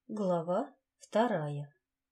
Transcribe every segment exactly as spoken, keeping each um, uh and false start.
Глава вторая.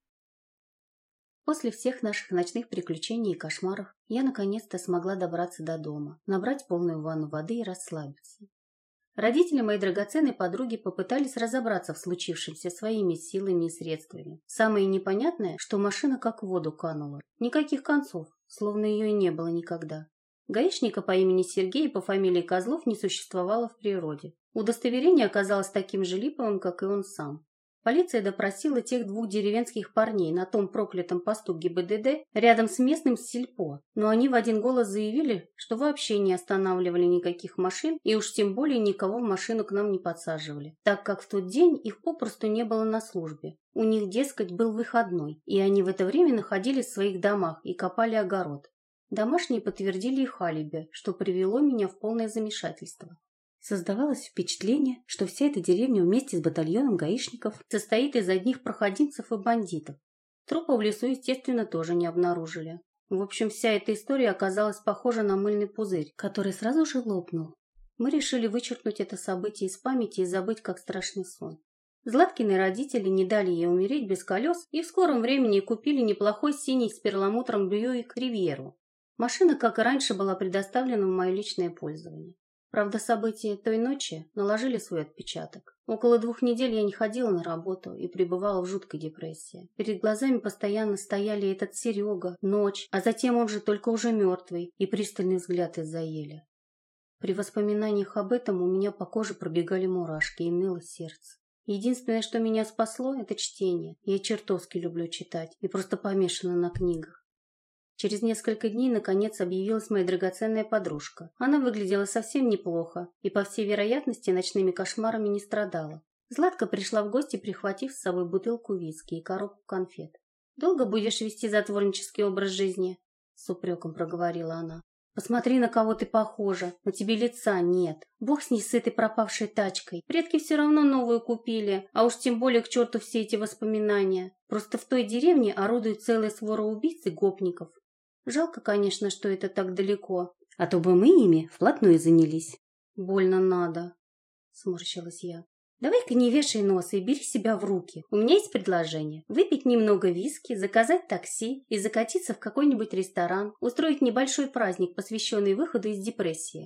После всех наших ночных приключений и кошмаров я наконец-то смогла добраться до дома, набрать полную ванну воды и расслабиться. Родители моей драгоценной подруги попытались разобраться в случившемся своими силами и средствами. Самое непонятное, что машина как в воду канула. Никаких концов, словно ее и не было никогда. Гаишника по имени Сергей и по фамилии Козлов не существовало в природе. Удостоверение оказалось таким же липовым, как и он сам. Полиция допросила тех двух деревенских парней на том проклятом посту ГИБДД рядом с местным сельпо, но они в один голос заявили, что вообще не останавливали никаких машин и уж тем более никого в машину к нам не подсаживали, так как в тот день их попросту не было на службе. У них, дескать, был выходной, и они в это время находились в своих домах и копали огород. Домашние подтвердили их алиби, что привело меня в полное замешательство. Создавалось впечатление, что вся эта деревня вместе с батальоном гаишников состоит из одних проходимцев и бандитов. Трупа в лесу, естественно, тоже не обнаружили. В общем, вся эта история оказалась похожа на мыльный пузырь, который сразу же лопнул. Мы решили вычеркнуть это событие из памяти и забыть, как страшный сон. Златкины родители не дали ей умереть без колес и в скором времени купили неплохой синий с перламутром Бьюик Ривьеру. Машина, как и раньше, была предоставлена в мое личное пользование. Правда, события той ночи наложили свой отпечаток. Около двух недель я не ходила на работу и пребывала в жуткой депрессии. Перед глазами постоянно стояли этот Серега, ночь, а затем он же только уже мертвый, и пристальный взгляд из-за ели. При воспоминаниях об этом у меня по коже пробегали мурашки и ныло сердце. Единственное, что меня спасло, это чтение. Я чертовски люблю читать и просто помешана на книгах. Через несколько дней, наконец, объявилась моя драгоценная подружка. Она выглядела совсем неплохо и, по всей вероятности, ночными кошмарами не страдала. Златка пришла в гости, прихватив с собой бутылку виски и коробку конфет. «Долго будешь вести затворнический образ жизни?» — с упреком проговорила она. «Посмотри, на кого ты похожа. На тебе лица нет. Бог с ней, с этой пропавшей тачкой. Предки все равно новую купили, а уж тем более к черту все эти воспоминания. Просто в той деревне орудует целая свора убийц и гопников. Жалко, конечно, что это так далеко, а то бы мы ими вплотную занялись». «Больно надо», — сморщилась я. «Давай-ка не вешай нос и бери себя в руки. У меня есть предложение. Выпить немного виски, заказать такси и закатиться в какой-нибудь ресторан, устроить небольшой праздник, посвященный выходу из депрессии».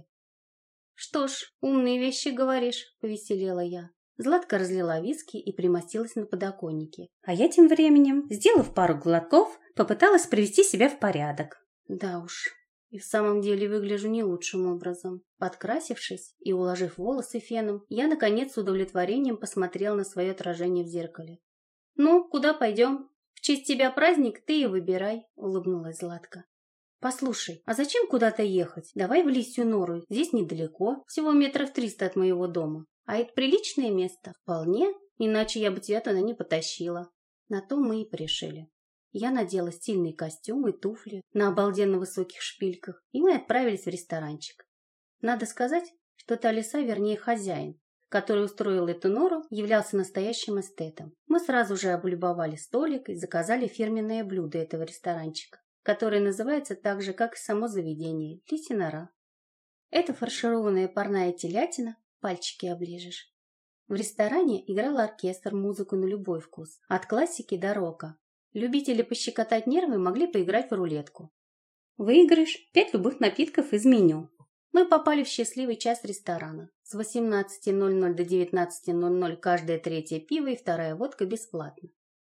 «Что ж, умные вещи говоришь», — повеселела я. Златка разлила виски и примостилась на подоконнике. А я тем временем, сделав пару глотков, попыталась привести себя в порядок. Да уж, и в самом деле выгляжу не лучшим образом. Подкрасившись и уложив волосы феном, я, наконец, с удовлетворением посмотрела на свое отражение в зеркале. «Ну, куда пойдем? В честь тебя праздник, ты и выбирай», — улыбнулась Златка. «Послушай, а зачем куда-то ехать? Давай в лисью нору, здесь недалеко, всего метров триста от моего дома. А это приличное место? Вполне, иначе я бы тебя туда не потащила». На то мы и порешили. Я надела стильный костюм и туфли на обалденно высоких шпильках, и мы отправились в ресторанчик. Надо сказать, что та лиса, вернее хозяин, который устроил эту нору, являлся настоящим эстетом. Мы сразу же облюбовали столик и заказали фирменное блюдо этого ресторанчика, которое называется так же, как и само заведение – лисья нора. Это фаршированная парная телятина, пальчики оближешь. В ресторане играл оркестр, музыку на любой вкус, от классики до рока. Любители пощекотать нервы могли поиграть в рулетку. Выиграешь пять любых напитков из меню. Мы попали в счастливый час ресторана. С восемнадцати ноль-ноль до девятнадцати ноль-ноль каждое третье пиво и вторая водка бесплатно.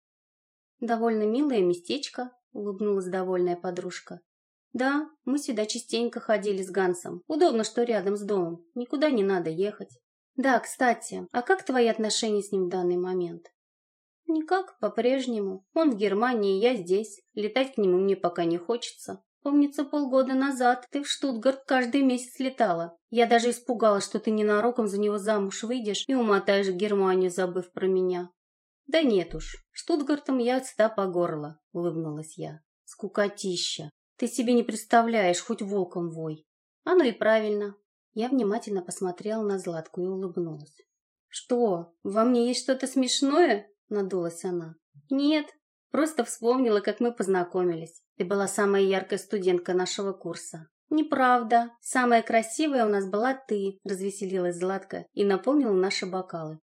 «Довольно милое местечко», — улыбнулась довольная подружка. «Да, мы сюда частенько ходили с Гансом. Удобно, что рядом с домом. Никуда не надо ехать». «Да, кстати, а как твои отношения с ним в данный момент?» «Никак, по-прежнему. Он в Германии, я здесь. Летать к нему мне пока не хочется. Помнится, полгода назад ты в Штутгарт каждый месяц летала. Я даже испугалась, что ты ненароком за него замуж выйдешь и умотаешь в Германию, забыв про меня». «Да нет уж, Штутгартом я сюда по горло», — улыбнулась я. «Скукотища. Ты себе не представляешь, хоть волком вой». «Оно и правильно». Я внимательно посмотрела на Златку и улыбнулась. «Что, во мне есть что-то смешное?» — надулась она. «Нет, просто вспомнила, как мы познакомились. Ты была самая яркая студентка нашего курса». «Неправда. Самая красивая у нас была ты», — развеселилась Златка и наполнила наши бокалы.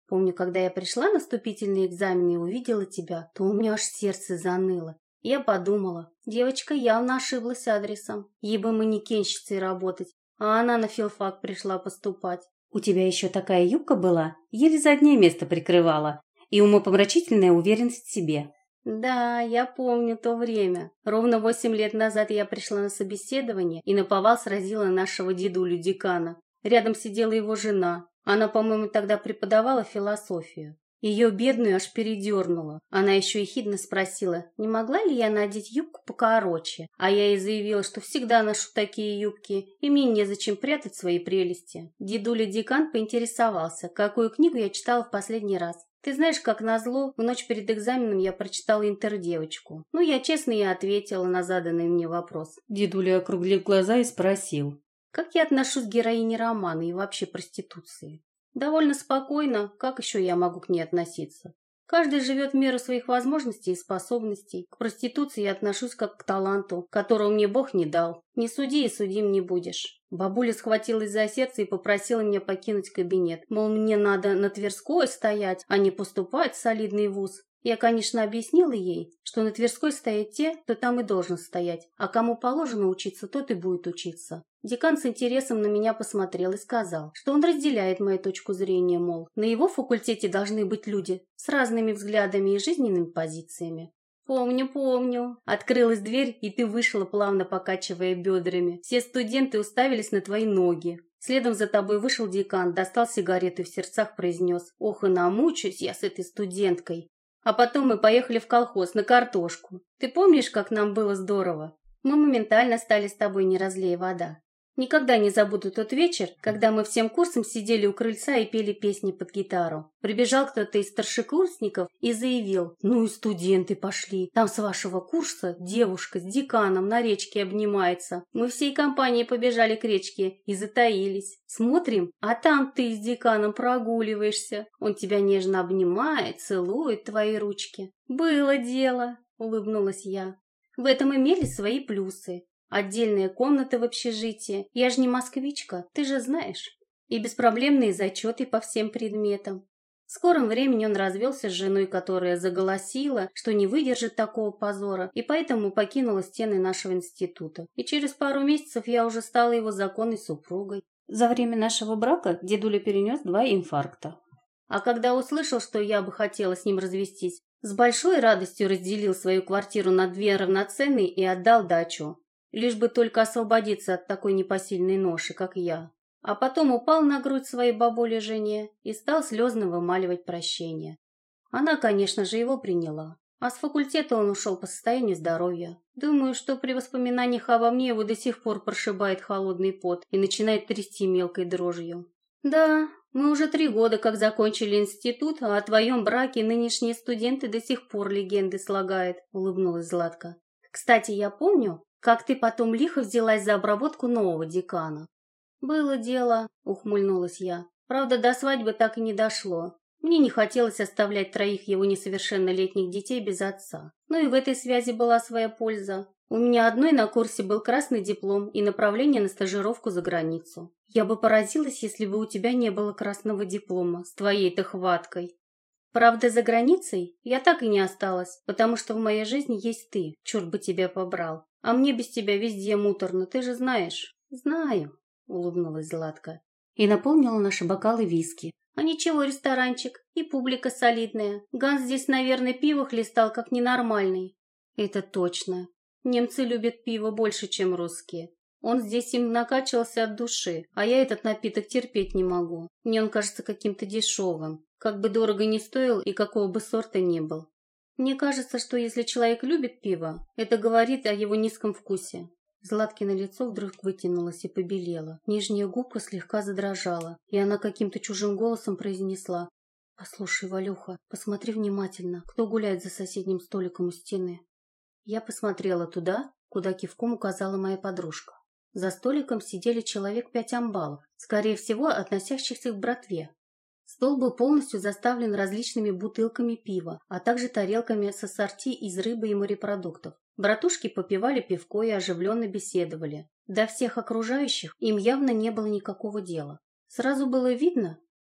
Помню, когда я пришла на вступительные экзамены и увидела тебя, то у меня аж сердце заныло. Я подумала, девочка явно ошиблась адресом. Ей бы манекенщицей работать, а она на филфак пришла поступать. У тебя еще такая юбка была, еле заднее место прикрывала. И умопомрачительная уверенность в себе. Да, я помню то время. Ровно восемь лет назад я пришла на собеседование и наповал сразила нашего дедулю-декана. Рядом сидела его жена. Она, по-моему, тогда преподавала философию. Ее бедную аж передернула. Она еще ехидно спросила, не могла ли я надеть юбку покороче, а я ей заявила, что всегда ношу такие юбки, и мне незачем прятать свои прелести. Дедуля-декан поинтересовался, какую книгу я читала в последний раз. Ты знаешь, как назло, в ночь перед экзаменом я прочитала «Интердевочку». Ну, я честно и ответила на заданный мне вопрос. Дедуля округлил глаза и спросил. Как я отношусь к героине романа и вообще проституции? Довольно спокойно, как еще я могу к ней относиться? Каждый живет в меру своих возможностей и способностей. К проституции я отношусь как к таланту, которого мне Бог не дал. Не суди и судим не будешь. Бабуля схватилась за сердце и попросила меня покинуть кабинет. Мол, мне надо на Тверской стоять, а не поступать в солидный вуз. Я, конечно, объяснила ей, что на Тверской стоят те, кто там и должен стоять, а кому положено учиться, тот и будет учиться. Декан с интересом на меня посмотрел и сказал, что он разделяет мою точку зрения, мол, на его факультете должны быть люди с разными взглядами и жизненными позициями. «Помню, помню». Открылась дверь, и ты вышла, плавно покачивая бедрами. Все студенты уставились на твои ноги. Следом за тобой вышел декан, достал сигарету и в сердцах произнес: «Ох, и намучаюсь я с этой студенткой». А потом мы поехали в колхоз на картошку. Ты помнишь, как нам было здорово? Мы моментально стали с тобой не разлей вода. Никогда не забуду тот вечер, когда мы всем курсом сидели у крыльца и пели песни под гитару. Прибежал кто-то из старшекурсников и заявил: «Ну и студенты пошли. Там с вашего курса девушка с деканом на речке обнимается». Мы всей компанией побежали к речке и затаились. Смотрим, а там ты с деканом прогуливаешься. Он тебя нежно обнимает, целует твои ручки. «Было дело», — улыбнулась я. В этом имели свои плюсы. Отдельная комната в общежитии. Я же не москвичка, ты же знаешь. И беспроблемные зачеты по всем предметам. В скором времени он развелся с женой, которая заголосила, что не выдержит такого позора, и поэтому покинула стены нашего института. И через пару месяцев я уже стала его законной супругой. За время нашего брака дедуля перенес два инфаркта. А когда услышал, что я бы хотела с ним развестись, с большой радостью разделил свою квартиру на две равноценные и отдал дачу. Лишь бы только освободиться от такой непосильной ноши, как я. А потом упал на грудь своей бабуле жене и стал слезно вымаливать прощение. Она, конечно же, его приняла. А с факультета он ушел по состоянию здоровья. Думаю, что при воспоминаниях обо мне его до сих пор прошибает холодный пот и начинает трясти мелкой дрожью. Да, мы уже три года как закончили институт, а о твоем браке нынешние студенты до сих пор легенды слагают, улыбнулась Златка. Кстати, я помню, как ты потом лихо взялась за обработку нового декана. Было дело, ухмыльнулась я. Правда, до свадьбы так и не дошло. Мне не хотелось оставлять троих его несовершеннолетних детей без отца. Но и в этой связи была своя польза. У меня одной на курсе был красный диплом и направление на стажировку за границу. Я бы поразилась, если бы у тебя не было красного диплома с твоей-то хваткой. Правда, за границей я так и не осталась, потому что в моей жизни есть ты, черт бы тебя побрал. А мне без тебя везде муторно, ты же знаешь. Знаю, улыбнулась Златка. И наполнила наши бокалы виски. А ничего, ресторанчик, и публика солидная. Ганс здесь, наверное, пиво хлестал как ненормальный. Это точно. Немцы любят пиво больше, чем русские. Он здесь им накачивался от души, а я этот напиток терпеть не могу. Мне он кажется каким-то дешевым. Как бы дорого ни стоил и какого бы сорта ни был. Мне кажется, что если человек любит пиво, это говорит о его низком вкусе. Златкино лицо вдруг вытянулось и побелело. Нижняя губка слегка задрожала, и она каким-то чужим голосом произнесла: «Послушай, Валюха, посмотри внимательно, кто гуляет за соседним столиком у стены». Я посмотрела туда, куда кивком указала моя подружка. За столиком сидели человек пять амбалов, скорее всего, относящихся к братве. Стол был полностью заставлен различными бутылками пива, а также тарелками с ассорти из рыбы и морепродуктов. Братушки попивали пивко и оживленно беседовали. До всех окружающих им явно не было никакого дела. Сразу было видно,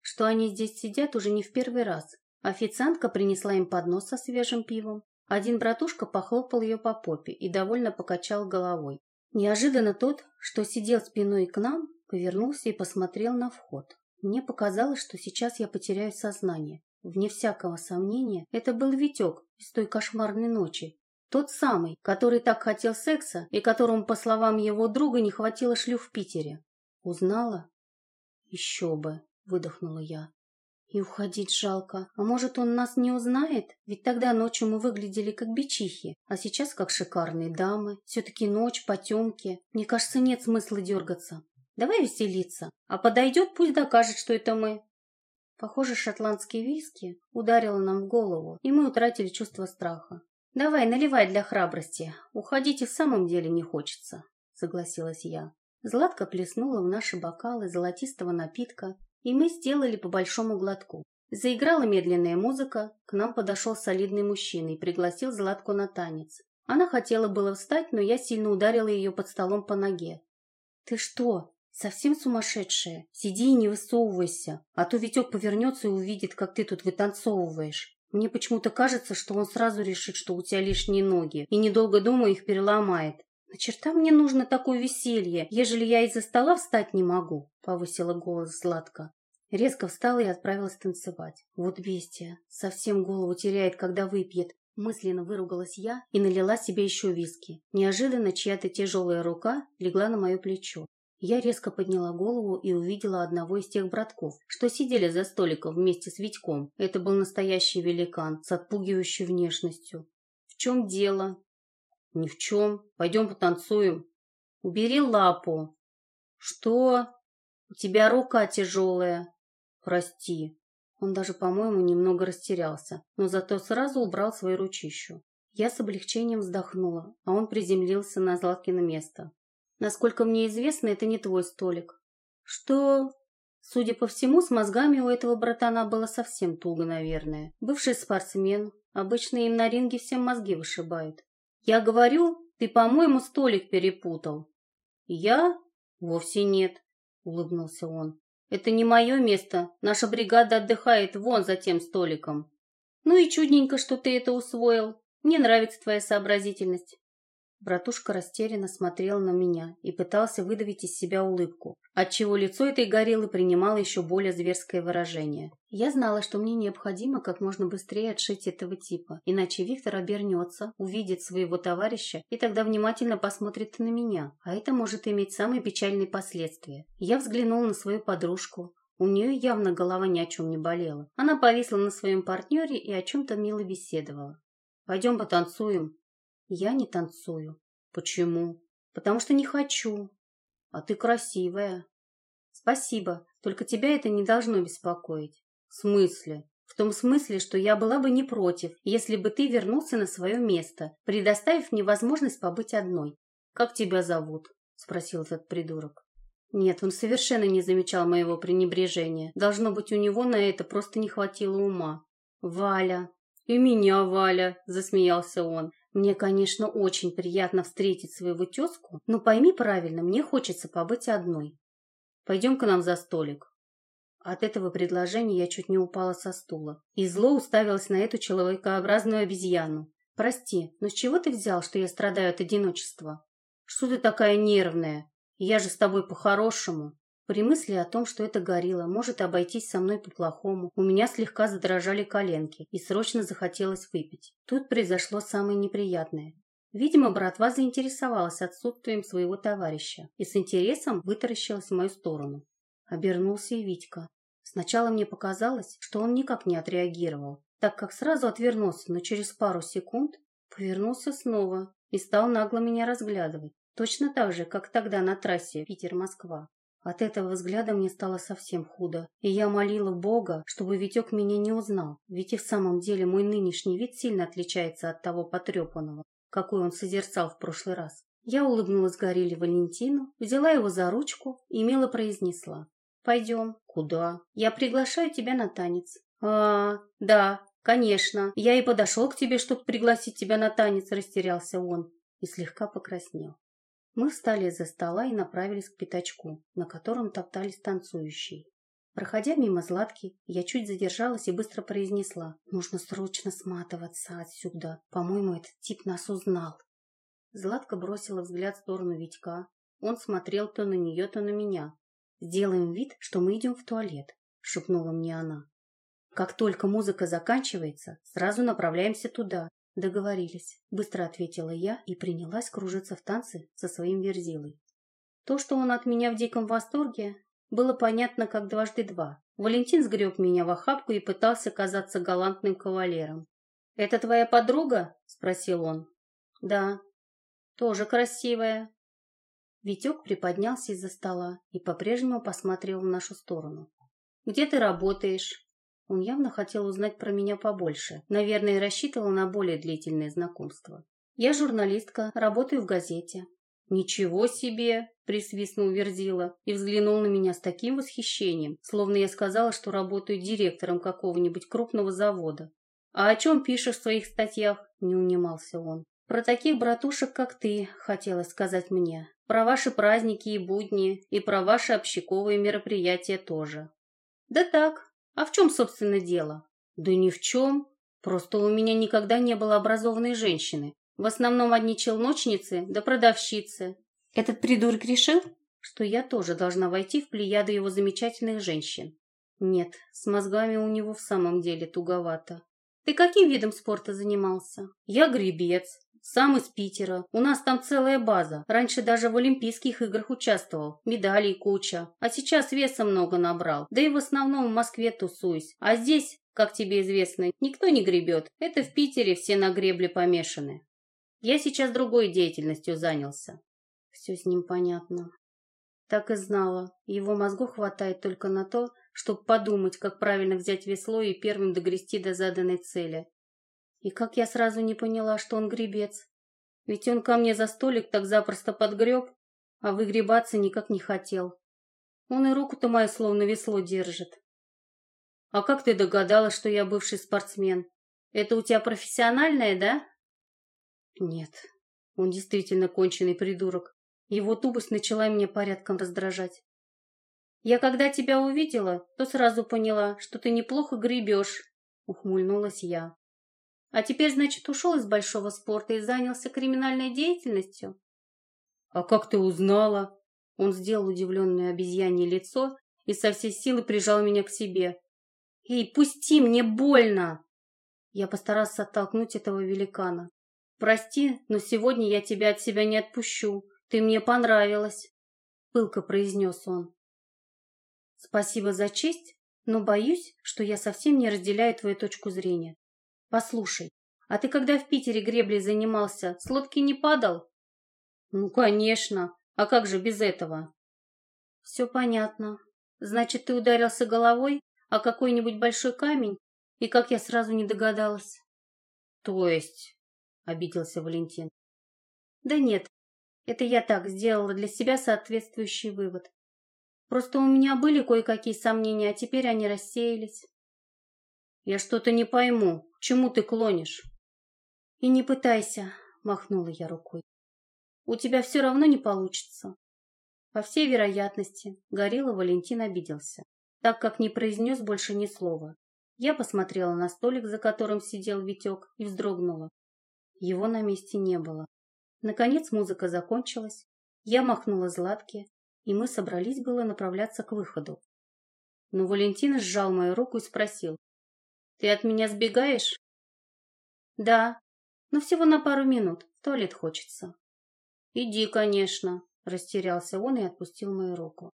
что они здесь сидят уже не в первый раз. Официантка принесла им поднос со свежим пивом. Один братушка похлопал ее по попе и довольно покачал головой. Неожиданно тот, что сидел спиной к нам, повернулся и посмотрел на вход. Мне показалось, что сейчас я потеряю сознание. Вне всякого сомнения, это был Витек из той кошмарной ночи. Тот самый, который так хотел секса и которому, по словам его друга, не хватило шлюх в Питере. Узнала? Еще бы, выдохнула я. И уходить жалко. А может, он нас не узнает? Ведь тогда ночью мы выглядели как бичихи, а сейчас как шикарные дамы. Все-таки ночь, потемки. Мне кажется, нет смысла дергаться. Давай веселиться. А подойдет, пусть докажет, что это мы. Похоже, шотландский виски ударило нам в голову, и мы утратили чувство страха. Давай, наливай для храбрости. Уходить и в самом деле не хочется, согласилась я. Златка плеснула в наши бокалы золотистого напитка, и мы сделали по большому глотку. Заиграла медленная музыка, к нам подошел солидный мужчина и пригласил Златку на танец. Она хотела было встать, но я сильно ударила ее под столом по ноге. «Ты что, совсем сумасшедшая? Сиди и не высовывайся, а то Витек повернется и увидит, как ты тут вытанцовываешь. Мне почему-то кажется, что он сразу решит, что у тебя лишние ноги, и, недолго думая, их переломает. На черта мне нужно такое веселье, ежели я из-за стола встать не могу», — повысила голос Златка. Резко встала и отправилась танцевать. Вот бестия, совсем голову теряет, когда выпьет. Мысленно выругалась я и налила себе еще виски. Неожиданно чья-то тяжелая рука легла на мое плечо. Я резко подняла голову и увидела одного из тех братков, что сидели за столиком вместе с Витьком. Это был настоящий великан с отпугивающей внешностью. «В чем дело?» «Ни в чем. Пойдем потанцуем». «Убери лапу». «Что?» «У тебя рука тяжелая». «Прости». Он даже, по-моему, немного растерялся, но зато сразу убрал свою ручищу. Я с облегчением вздохнула, а он приземлился на Златкино место. «Насколько мне известно, это не твой столик». «Что?» Судя по всему, с мозгами у этого братана было совсем туго, наверное. Бывший спортсмен. Обычно им на ринге всем мозги вышибают. «Я говорю, ты, по-моему, столик перепутал». «Я? Вовсе нет», — улыбнулся он. «Это не мое место. Наша бригада отдыхает вон за тем столиком». «Ну и чудненько, что ты это усвоил. Мне нравится твоя сообразительность». Братушка растерянно смотрел на меня и пытался выдавить из себя улыбку, отчего лицо этой гориллы принимало еще более зверское выражение. Я знала, что мне необходимо как можно быстрее отшить этого типа, иначе Виктор обернется, увидит своего товарища и тогда внимательно посмотрит на меня, а это может иметь самые печальные последствия. Я взглянула на свою подружку. У нее явно голова ни о чем не болела. Она повисла на своем партнере и о чем-то мило беседовала. «Пойдем потанцуем». «Я не танцую». «Почему?» «Потому что не хочу». «А ты красивая». «Спасибо, только тебя это не должно беспокоить». «В смысле?» «В том смысле, что я была бы не против, если бы ты вернулся на свое место, предоставив мне возможность побыть одной». «Как тебя зовут?» – спросил этот придурок. Нет, он совершенно не замечал моего пренебрежения. Должно быть, у него на это просто не хватило ума. «Валя». «И меня, Валя», – засмеялся он. «Мне, конечно, очень приятно встретить своего тезку, но пойми правильно, мне хочется побыть одной. Пойдем к нам за столик». От этого предложения я чуть не упала со стула и зло уставилась на эту человекообразную обезьяну. «Прости, но с чего ты взял, что я страдаю от одиночества?» «Что ты такая нервная? Я же с тобой по-хорошему». При мысли о том, что эта горилла может обойтись со мной по-плохому, у меня слегка задрожали коленки и срочно захотелось выпить. Тут произошло самое неприятное. Видимо, братва заинтересовалась отсутствием своего товарища и с интересом вытаращилась в мою сторону. Обернулся и Витька. Сначала мне показалось, что он никак не отреагировал, так как сразу отвернулся, но через пару секунд повернулся снова и стал нагло меня разглядывать, точно так же, как тогда на трассе Питер-Москва. От этого взгляда мне стало совсем худо, и я молила Бога, чтобы Витек меня не узнал, ведь и в самом деле мой нынешний вид сильно отличается от того потрепанного, какой он созерцал в прошлый раз. Я улыбнулась горилле Валентину, взяла его за ручку и мило произнесла. «Пойдем». «Куда?» «Я приглашаю тебя на танец». «А, да, конечно. Я и подошел к тебе, чтобы пригласить тебя на танец», — растерялся он и слегка покраснел. Мы встали из-за стола и направились к пятачку, на котором топтались танцующие. Проходя мимо Златки, я чуть задержалась и быстро произнесла: «Нужно срочно сматываться отсюда. По-моему, этот тип нас узнал». Златка бросила взгляд в сторону Витька. Он смотрел то на нее, то на меня. «Сделаем вид, что мы идем в туалет», — шепнула мне она. «Как только музыка заканчивается, сразу направляемся туда». «Договорились», — быстро ответила я и принялась кружиться в танце со своим Верзилой. То, что он от меня в диком восторге, было понятно как дважды два. Валентин сгреб меня в охапку и пытался казаться галантным кавалером. «Это твоя подруга?» — спросил он. «Да». «Тоже красивая». Витек приподнялся из-за стола и по-прежнему посмотрел в нашу сторону. «Где ты работаешь?» Он явно хотел узнать про меня побольше. Наверное, рассчитывал на более длительное знакомство. «Я журналистка, работаю в газете». «Ничего себе!» – присвистнул Верзила и взглянул на меня с таким восхищением, словно я сказала, что работаю директором какого-нибудь крупного завода. «А о чем пишешь в своих статьях?» – не унимался он. «Про таких братушек, как ты», – хотелось сказать мне. «Про ваши праздники и будни, и про ваши общаковые мероприятия тоже». «Да так. А в чем, собственно, дело?» «Да ни в чем. Просто у меня никогда не было образованной женщины. В основном одни челночницы да продавщицы». Этот придурок решил, что я тоже должна войти в плеяду его замечательных женщин. Нет, с мозгами у него в самом деле туговато. «Ты каким видом спорта занимался?» «Я гребец. Сам из Питера. У нас там целая база. Раньше даже в Олимпийских играх участвовал. Медалей куча. А сейчас веса много набрал. Да и в основном в Москве тусуюсь. А здесь, как тебе известно, никто не гребет. Это в Питере все на гребле помешаны. Я сейчас другой деятельностью занялся». Все с ним понятно. Так и знала. Его мозгу хватает только на то, чтобы подумать, как правильно взять весло и первым догрести до заданной цели. И как я сразу не поняла, что он гребец. Ведь он ко мне за столик так запросто подгреб, а выгребаться никак не хотел. Он и руку-то мою словно весло держит. «А как ты догадалась, что я бывший спортсмен? Это у тебя профессиональное, да?» «Нет, он действительно конченый придурок. Его тупость начала меня порядком раздражать. «Я когда тебя увидела, то сразу поняла, что ты неплохо гребешь», — ухмыльнулась я. «А теперь, значит, ушел из большого спорта и занялся криминальной деятельностью?» «А как ты узнала?» Он сделал удивленное обезьянье лицо и со всей силы прижал меня к себе. «Эй, пусти, мне больно!» Я постарался оттолкнуть этого великана. «Прости, но сегодня я тебя от себя не отпущу. Ты мне понравилась», — пылко произнес он. «Спасибо за честь, но боюсь, что я совсем не разделяю твою точку зрения. Послушай, а ты когда в Питере греблей занимался, с лодки не падал?» «Ну, конечно. А как же без этого?» «Все понятно. Значит, ты ударился головой о какой-нибудь большой камень, и как я сразу не догадалась?» «То есть?» — обиделся Валентин. «Да нет, это я так сделала для себя соответствующий вывод. Просто у меня были кое-какие сомнения, а теперь они рассеялись». «Я что-то не пойму. К чему ты клонишь?» «И не пытайся», — махнула я рукой. «У тебя все равно не получится». По всей вероятности, Горилла Валентин обиделся, так как не произнес больше ни слова. Я посмотрела на столик, за которым сидел Витек, и вздрогнула. Его на месте не было. Наконец музыка закончилась, я махнула Златке, и мы собрались было направляться к выходу. Но Валентин сжал мою руку и спросил: «Ты от меня сбегаешь?» «Да, но всего на пару минут, в туалет хочется». «Иди, конечно», — растерялся он и отпустил мою руку.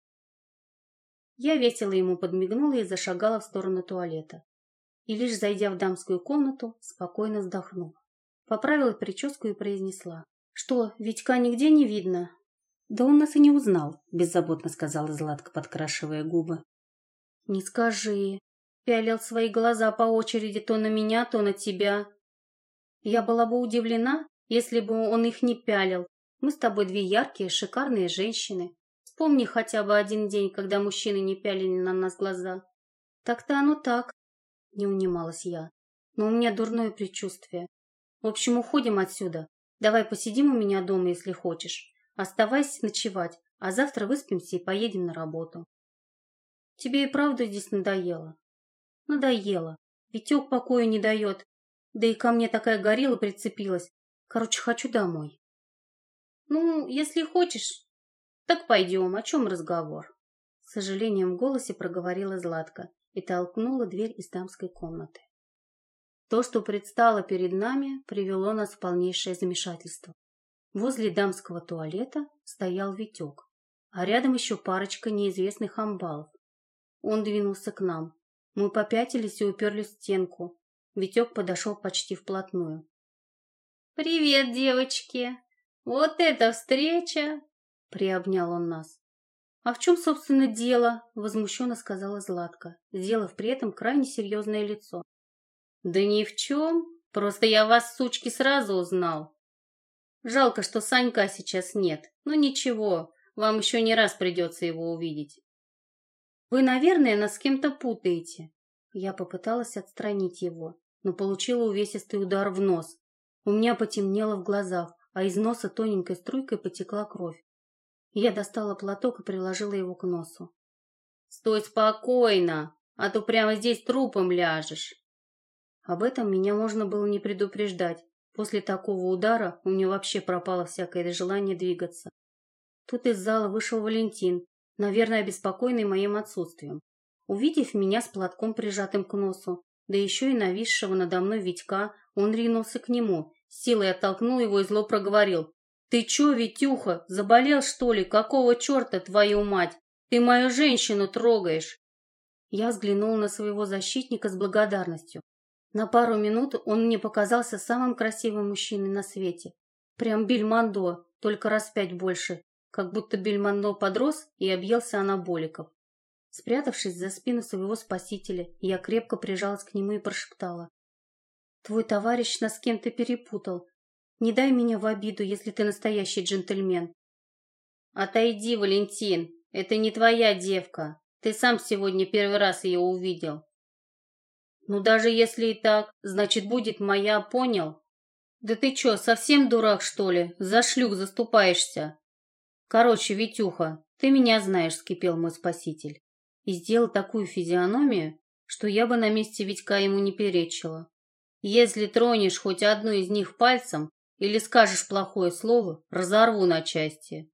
Я весело ему подмигнула и зашагала в сторону туалета. И лишь зайдя в дамскую комнату, спокойно вздохнула. Поправила прическу и произнесла: «Что, Витька нигде не видно?» «Да он нас и не узнал», — беззаботно сказала Златка, подкрашивая губы. «Не скажи. Пялил свои глаза по очереди то на меня, то на тебя. Я была бы удивлена, если бы он их не пялил. Мы с тобой две яркие, шикарные женщины. Вспомни хотя бы один день, когда мужчины не пялили на нас глаза». «Так-то оно так», — не унималась я. «Но у меня дурное предчувствие. В общем, уходим отсюда. Давай посидим у меня дома, если хочешь. Оставайся ночевать, а завтра выспимся и поедем на работу». Тебе и правда здесь надоело? Надоело. Витек покоя не дает. Да и ко мне такая горилла прицепилась. Короче, хочу домой. Ну, если хочешь, так пойдем. О чем разговор? С сожалением в голосе проговорила Златка и толкнула дверь из дамской комнаты. То, что предстало перед нами, привело нас в полнейшее замешательство. Возле дамского туалета стоял Витек, а рядом еще парочка неизвестных амбалов. Он двинулся к нам. Мы попятились и уперлись в стенку. Витек подошел почти вплотную. «Привет, девочки! Вот это встреча!» — приобнял он нас. «А в чем, собственно, дело?» — возмущенно сказала Златка, сделав при этом крайне серьезное лицо. «Да ни в чем. Просто я вас, сучки, сразу узнал. Жалко, что Санька сейчас нет. Но ничего, вам еще не раз придется его увидеть». «Вы, наверное, нас с кем-то путаете». Я попыталась отстранить его, но получила увесистый удар в нос. У меня потемнело в глазах, а из носа тоненькой струйкой потекла кровь. Я достала платок и приложила его к носу. «Стой спокойно, а то прямо здесь трупом ляжешь». Об этом меня можно было не предупреждать. После такого удара у меня вообще пропало всякое желание двигаться. Тут из зала вышел Валентин, наверное, обеспокоенный моим отсутствием. Увидев меня с платком прижатым к носу, да еще и нависшего надо мной Витька, он ринулся к нему, силой оттолкнул его и зло проговорил. «Ты че, Витюха, заболел, что ли? Какого черта, твою мать? Ты мою женщину трогаешь!» Я взглянула на своего защитника с благодарностью. На пару минут он мне показался самым красивым мужчиной на свете. Прям Бельмондо, только раз пять больше, как будто Бельмондо подрос и объелся анаболиков. Спрятавшись за спину своего спасителя, я крепко прижалась к нему и прошептала. «Твой товарищ нас с кем-то перепутал. Не дай меня в обиду, если ты настоящий джентльмен». «Отойди, Валентин, это не твоя девка. Ты сам сегодня первый раз ее увидел». «Ну, даже если и так, значит, будет моя, понял? Да ты че, совсем дурак, что ли? За шлюх заступаешься?» «Короче, Витюха, ты меня знаешь», — вскипел мой спаситель. И сделал такую физиономию, что я бы на месте Витька ему не перечила. «Если тронешь хоть одну из них пальцем или скажешь плохое слово, разорву на части».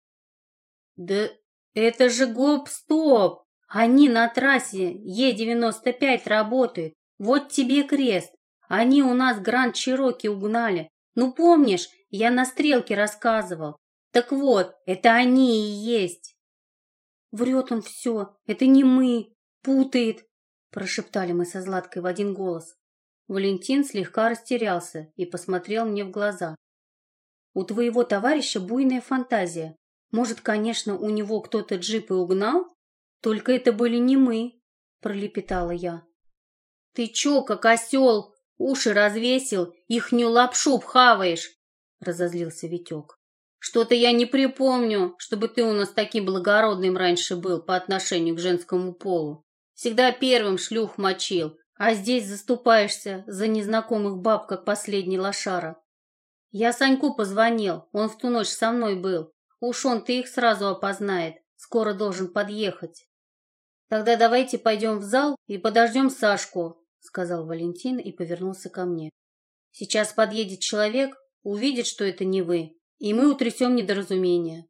«Да это же гоп-стоп! Они на трассе Е девяносто пять работают. Вот тебе крест. Они у нас Гранд Чироки угнали. Ну, помнишь, я на стрелке рассказывал. Так вот, это они и есть». «Врет он все, это не мы, путает», – прошептали мы со Златкой в один голос. Валентин слегка растерялся и посмотрел мне в глаза. «У твоего товарища буйная фантазия. Может, конечно, у него кто-то джип и угнал? Только это были не мы», – пролепетала я. «Ты че, как осел, уши развесил, ихнюю лапшу пхаваешь?» – разозлился Витек. «Что-то я не припомню, чтобы ты у нас таким благородным раньше был по отношению к женскому полу. Всегда первым шлюх мочил, а здесь заступаешься за незнакомых баб, как последний лошара. Я Саньку позвонил, он в ту ночь со мной был. Уж он-то их сразу опознает, скоро должен подъехать». «Тогда давайте пойдем в зал и подождем Сашку», — сказал Валентин и повернулся ко мне. «Сейчас подъедет человек, увидит, что это не вы. И мы утрясем недоразумение».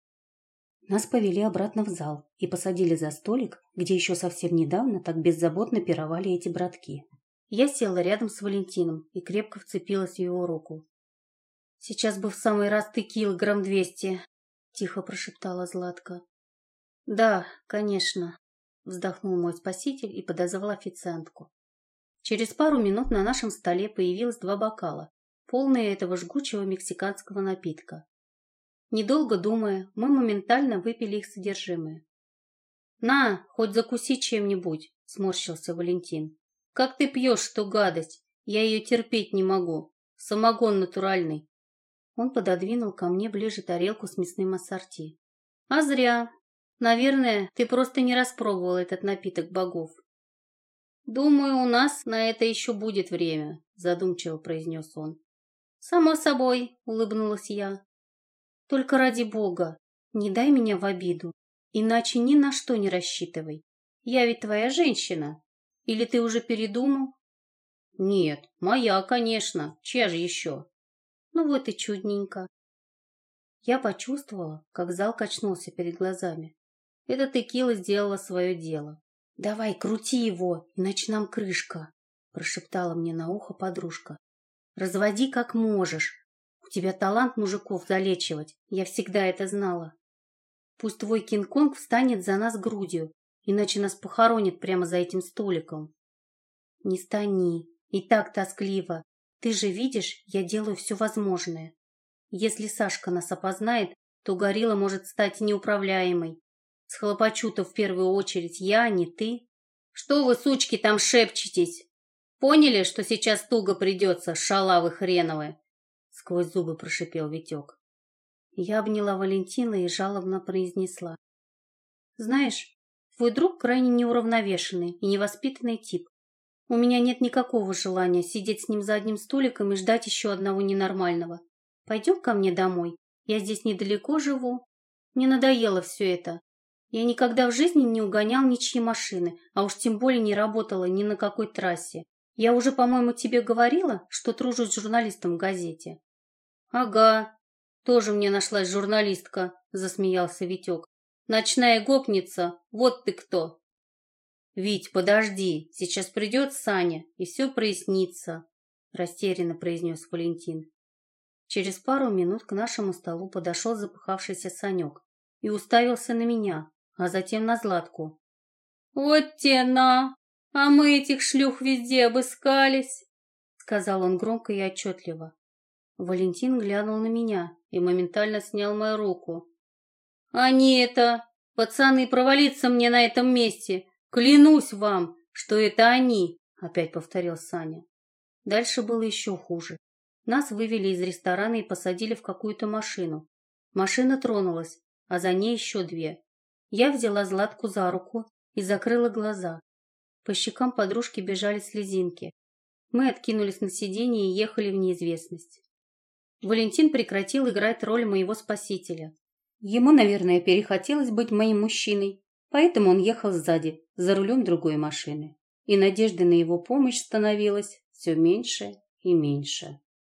Нас повели обратно в зал и посадили за столик, где еще совсем недавно так беззаботно пировали эти братки. Я села рядом с Валентином и крепко вцепилась в его руку. «Сейчас бы в самый раз текилы грамм двести», — тихо прошептала Златка. «Да, конечно», — вздохнул мой спаситель и подозвал официантку. Через пару минут на нашем столе появилось два бокала, полные этого жгучего мексиканского напитка. Недолго думая, мы моментально выпили их содержимое. «На, хоть закуси чем-нибудь», — сморщился Валентин. «Как ты пьешь эту гадость? Я ее терпеть не могу. Самогон натуральный». Он пододвинул ко мне ближе тарелку с мясным ассорти. «А зря. Наверное, ты просто не распробовал этот напиток богов». «Думаю, у нас на это еще будет время», — задумчиво произнес он. «Само собой», — улыбнулась я. «Только ради бога, не дай меня в обиду, иначе ни на что не рассчитывай. Я ведь твоя женщина. Или ты уже передумал? Нет, моя, конечно. Чья же еще? Ну вот и чудненько. Я почувствовала, как зал качнулся перед глазами. Эта текила сделала свое дело. «Давай, крути его, иначе нам крышка», – прошептала мне на ухо подружка. «Разводи как можешь. У тебя талант мужиков залечивать, я всегда это знала. Пусть твой Кинг-Конг встанет за нас грудью, иначе нас похоронит прямо за этим столиком». «Не стани, и так тоскливо. Ты же видишь, я делаю все возможное. Если Сашка нас опознает, то горилла может стать неуправляемой. Схлопочу-то в первую очередь я, а не ты. Что вы, сучки, там шепчетесь? Поняли, что сейчас туго придется, шалавы хреновые?» Сквозь зубы прошипел Витек. Я обняла Валентина и жалобно произнесла. «Знаешь, твой друг крайне неуравновешенный и невоспитанный тип. У меня нет никакого желания сидеть с ним за одним столиком и ждать еще одного ненормального. Пойдем ко мне домой. Я здесь недалеко живу. Мне надоело все это. Я никогда в жизни не угонял ничьи машины, а уж тем более не работала ни на какой трассе. Я уже, по-моему, тебе говорила, что тружусь журналистом в газете». «Ага, тоже мне нашлась журналистка», – засмеялся Витек. «Ночная гопница, вот ты кто». «Вить, подожди, сейчас придет Саня, и все прояснится», – растерянно произнес Валентин. Через пару минут к нашему столу подошел запыхавшийся Санек и уставился на меня, а затем на Златку. «Вот те на! А мы этих шлюх везде обыскались!» — сказал он громко и отчетливо. Валентин глянул на меня и моментально снял мою руку. «Они это... Пацаны, провалиться мне на этом месте! Клянусь вам, что это они!» — опять повторил Саня. Дальше было еще хуже. Нас вывели из ресторана и посадили в какую-то машину. Машина тронулась, а за ней еще две. Я взяла Златку за руку и закрыла глаза. По щекам подружки бежали слезинки. Мы откинулись на сиденье и ехали в неизвестность. Валентин прекратил играть роль моего спасителя. Ему, наверное, перехотелось быть моим мужчиной, поэтому он ехал сзади, за рулем другой машины. И надежды на его помощь становилось все меньше и меньше.